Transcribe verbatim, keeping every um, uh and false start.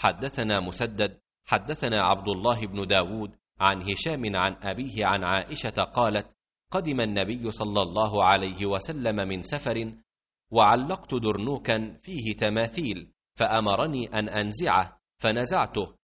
حدثنا مسدد حدثنا عبد الله بن داود عن هشام عن أبيه عن عائشة قالت: قدم النبي صلى الله عليه وسلم من سفر، وعلقت درنوكا فيه تماثيل، فأمرني أن أنزعه، فنزعته،